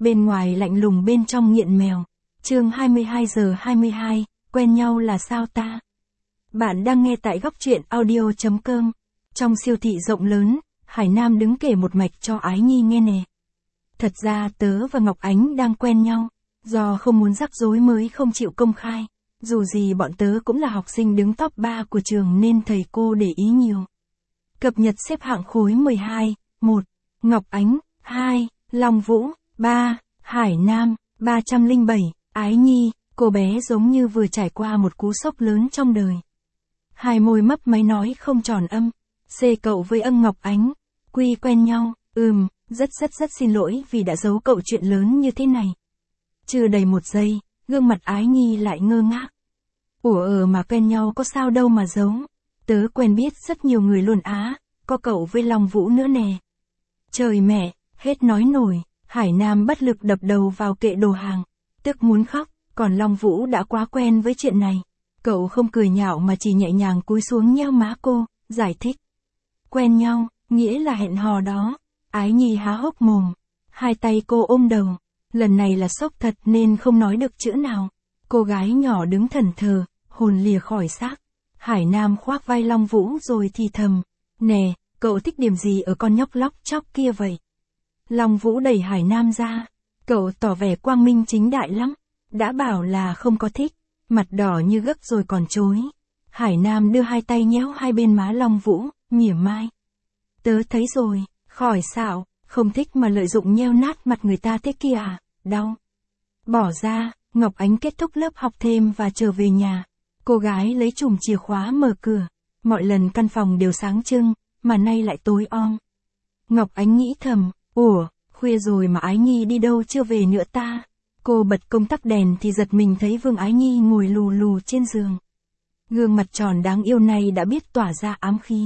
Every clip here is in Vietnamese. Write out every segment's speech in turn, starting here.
bên ngoài lạnh lùng bên trong nghiện mèo. Chương 22:22, quen nhau là sao ta? Bạn đang nghe tại góc truyện audio.com. Trong siêu thị rộng lớn, Hải Nam đứng kể một mạch cho Ái Nhi nghe nè. Thật ra tớ và Ngọc Ánh đang quen nhau, do không muốn rắc rối mới không chịu công khai. Dù gì bọn tớ cũng là học sinh đứng top 3 của trường nên thầy cô để ý nhiều. Cập nhật xếp hạng khối 12, 1. Ngọc Ánh, 2. Long Vũ, 3. Hải Nam, 307. Ái Nhi, cô bé giống như vừa trải qua một cú sốc lớn trong đời. Hai môi mấp máy nói không tròn âm. C cậu với Ngọc Ánh. Quy quen nhau, rất xin lỗi vì đã giấu cậu chuyện lớn như thế này. Chưa đầy một giây, gương mặt Ái Nhi lại ngơ ngác. Mà quen nhau có sao đâu mà giấu. Tớ quen biết rất nhiều người luôn á, có cậu với Long Vũ nữa nè. Trời mẹ, hết nói nổi, Hải Nam bất lực đập đầu vào kệ đồ hàng, tức muốn khóc, còn Long Vũ đã quá quen với chuyện này. Cậu không cười nhạo mà chỉ nhẹ nhàng cúi xuống nhéo má cô, giải thích. Quen nhau, nghĩa là hẹn hò đó. Ái Nhi há hốc mồm, hai tay cô ôm đầu, lần này là sốc thật nên không nói được chữ nào. Cô gái nhỏ đứng thẫn thờ, hồn lìa khỏi xác. Hải Nam khoác vai Long Vũ rồi thì thầm, nè, cậu thích điểm gì ở con nhóc lóc chóc kia vậy? Long Vũ đẩy Hải Nam ra, cậu tỏ vẻ quang minh chính đại lắm, đã bảo là không có thích, mặt đỏ như gấc rồi còn chối. Hải Nam đưa hai tay nhéo hai bên má Long Vũ, mỉa mai. Tớ thấy rồi, khỏi xạo, không thích mà lợi dụng nheo nát mặt người ta thế kia à, đau. Bỏ ra, Ngọc Ánh kết thúc lớp học thêm và trở về nhà. Cô gái lấy chùm chìa khóa mở cửa. Mọi lần căn phòng đều sáng trưng, mà nay lại tối om. Ngọc Ánh nghĩ thầm, khuya rồi mà Ái Nhi đi đâu chưa về nữa ta. Cô bật công tắc đèn thì giật mình thấy Vương Ái Nhi ngồi lù lù trên giường. Gương mặt tròn đáng yêu này đã biết tỏa ra ám khí.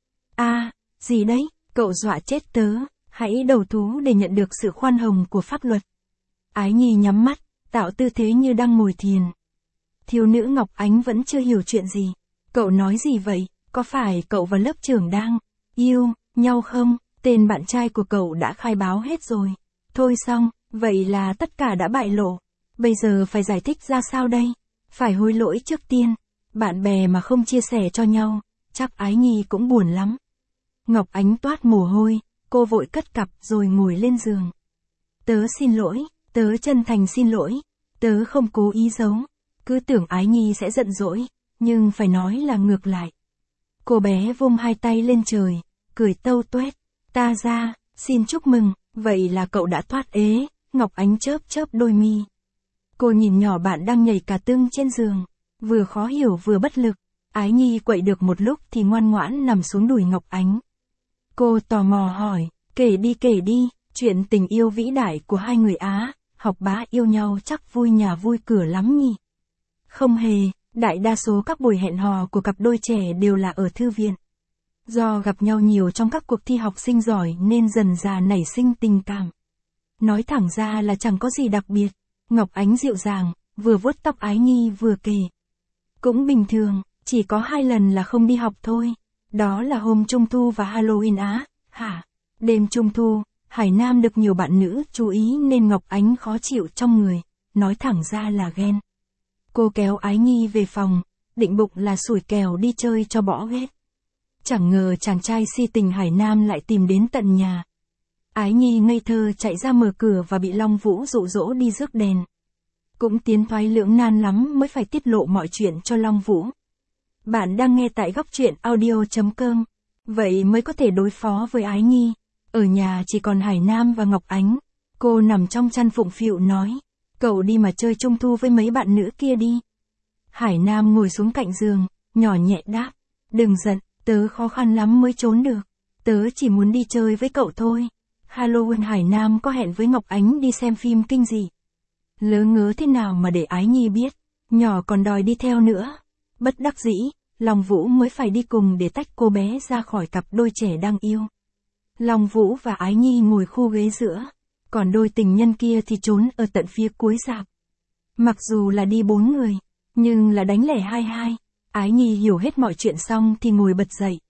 Gì đấy, cậu dọa chết tớ, hãy đầu thú để nhận được sự khoan hồng của pháp luật. Ái Nhi nhắm mắt, tạo tư thế như đang ngồi thiền. Thiếu nữ Ngọc Ánh vẫn chưa hiểu chuyện gì. Cậu nói gì vậy, có phải cậu và lớp trưởng đang yêu nhau không? Tên bạn trai của cậu đã khai báo hết rồi. Thôi xong, vậy là tất cả đã bại lộ. Bây giờ phải giải thích ra sao đây? Phải hối lỗi trước tiên. Bạn bè mà không chia sẻ cho nhau, chắc Ái Nhi cũng buồn lắm. Ngọc Ánh toát mồ hôi, cô vội cất cặp rồi ngồi lên giường. Tớ xin lỗi, tớ chân thành xin lỗi. Tớ không cố ý giấu. Cứ tưởng Ái Nhi sẽ giận dỗi, nhưng phải nói là ngược lại. Cô bé vung hai tay lên trời, cười tâu tuét. Ta ra, xin chúc mừng, vậy là cậu đã thoát ế. Ngọc Ánh chớp chớp đôi mi. Cô nhìn nhỏ bạn đang nhảy cả tưng trên giường, vừa khó hiểu vừa bất lực. Ái Nhi quậy được một lúc thì ngoan ngoãn nằm xuống đùi Ngọc Ánh. Cô tò mò hỏi, kể đi, chuyện tình yêu vĩ đại của hai người Á, học bá yêu nhau chắc vui nhà vui cửa lắm nhỉ? Không hề, đại đa số các buổi hẹn hò của cặp đôi trẻ đều là ở thư viện. Do gặp nhau nhiều trong các cuộc thi học sinh giỏi nên dần dà nảy sinh tình cảm. Nói thẳng ra là chẳng có gì đặc biệt. Ngọc Ánh dịu dàng, vừa vuốt tóc Ái Nhi vừa kể. Cũng bình thường, chỉ có 2 lần là không đi học thôi. Đó là hôm Trung Thu và Halloween á, hả? Đêm Trung Thu, Hải Nam được nhiều bạn nữ chú ý nên Ngọc Ánh khó chịu trong người, nói thẳng ra là ghen. Cô kéo Ái Nhi về phòng, định bụng là sủi kèo đi chơi cho bỏ ghét. Chẳng ngờ chàng trai si tình Hải Nam lại tìm đến tận nhà. Ái Nhi ngây thơ chạy ra mở cửa và bị Long Vũ dụ dỗ đi rước đèn. Cũng tiến thoái lưỡng nan lắm mới phải tiết lộ mọi chuyện cho Long Vũ. Bạn đang nghe tại góc truyện audio.com. Vậy mới có thể đối phó với Ái Nhi. Ở nhà chỉ còn Hải Nam và Ngọc Ánh. Cô nằm trong chăn phụng phịu nói. Cậu đi mà chơi Trung Thu với mấy bạn nữ kia đi. Hải Nam ngồi xuống cạnh giường, nhỏ nhẹ đáp. Đừng giận, tớ khó khăn lắm mới trốn được. Tớ chỉ muốn đi chơi với cậu thôi. Halloween Hải Nam có hẹn với Ngọc Ánh đi xem phim kinh dị. Lớ ngớ thế nào mà để Ái Nhi biết, nhỏ còn đòi đi theo nữa. Bất đắc dĩ, Long Vũ mới phải đi cùng để tách cô bé ra khỏi cặp đôi trẻ đang yêu. Long Vũ và Ái Nhi ngồi khu ghế giữa, còn đôi tình nhân kia thì trốn ở tận phía cuối rạp. Mặc dù là đi 4 người, nhưng là đánh lẻ 22. Ái Nhi hiểu hết mọi chuyện xong thì ngồi bật dậy.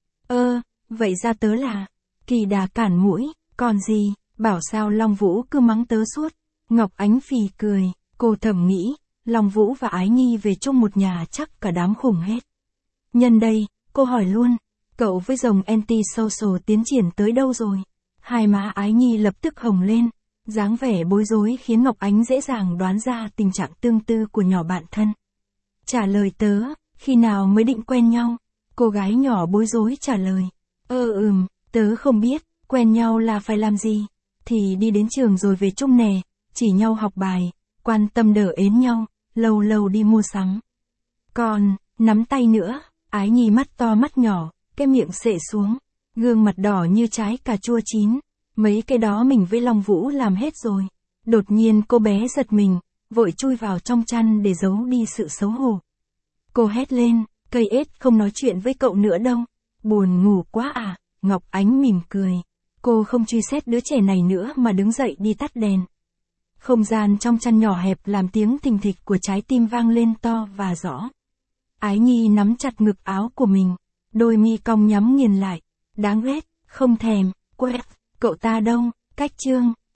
Vậy ra tớ là kỳ đà cản mũi, còn gì, bảo sao Long Vũ cứ mắng tớ suốt. Ngọc Ánh phì cười, cô thầm nghĩ, Long Vũ và Ái Nhi về chung một nhà chắc cả đám khủng hết. Nhân đây, cô hỏi luôn, cậu với rồng anti-social tiến triển tới đâu rồi? Hai má Ái Nhi lập tức hồng lên, dáng vẻ bối rối khiến Ngọc Ánh dễ dàng đoán ra tình trạng tương tư của nhỏ bạn thân. Trả lời tớ, khi nào mới định quen nhau? Cô gái nhỏ bối rối trả lời. Tớ không biết, quen nhau là phải làm gì? Thì đi đến trường rồi về chung nè, chỉ nhau học bài, quan tâm đỡ ến nhau, lâu lâu đi mua sắm. Còn, nắm tay nữa, Ái Nhi mắt to mắt nhỏ, cái miệng xệ xuống, gương mặt đỏ như trái cà chua chín. Mấy cái đó mình với Long Vũ làm hết rồi. Đột nhiên cô bé giật mình, vội chui vào trong chăn để giấu đi sự xấu hổ. Cô hét lên, cây ếch không nói chuyện với cậu nữa đâu. Buồn ngủ quá à? Ngọc Ánh mỉm cười. Cô không truy xét đứa trẻ này nữa mà đứng dậy đi tắt đèn. Không gian trong chăn nhỏ hẹp làm tiếng thình thịch của trái tim vang lên to và rõ. Ái Nhi nắm chặt ngực áo của mình, đôi mi cong nhắm nghiền lại. Đáng ghét, không thèm, quét, cậu ta đâu, cách chương.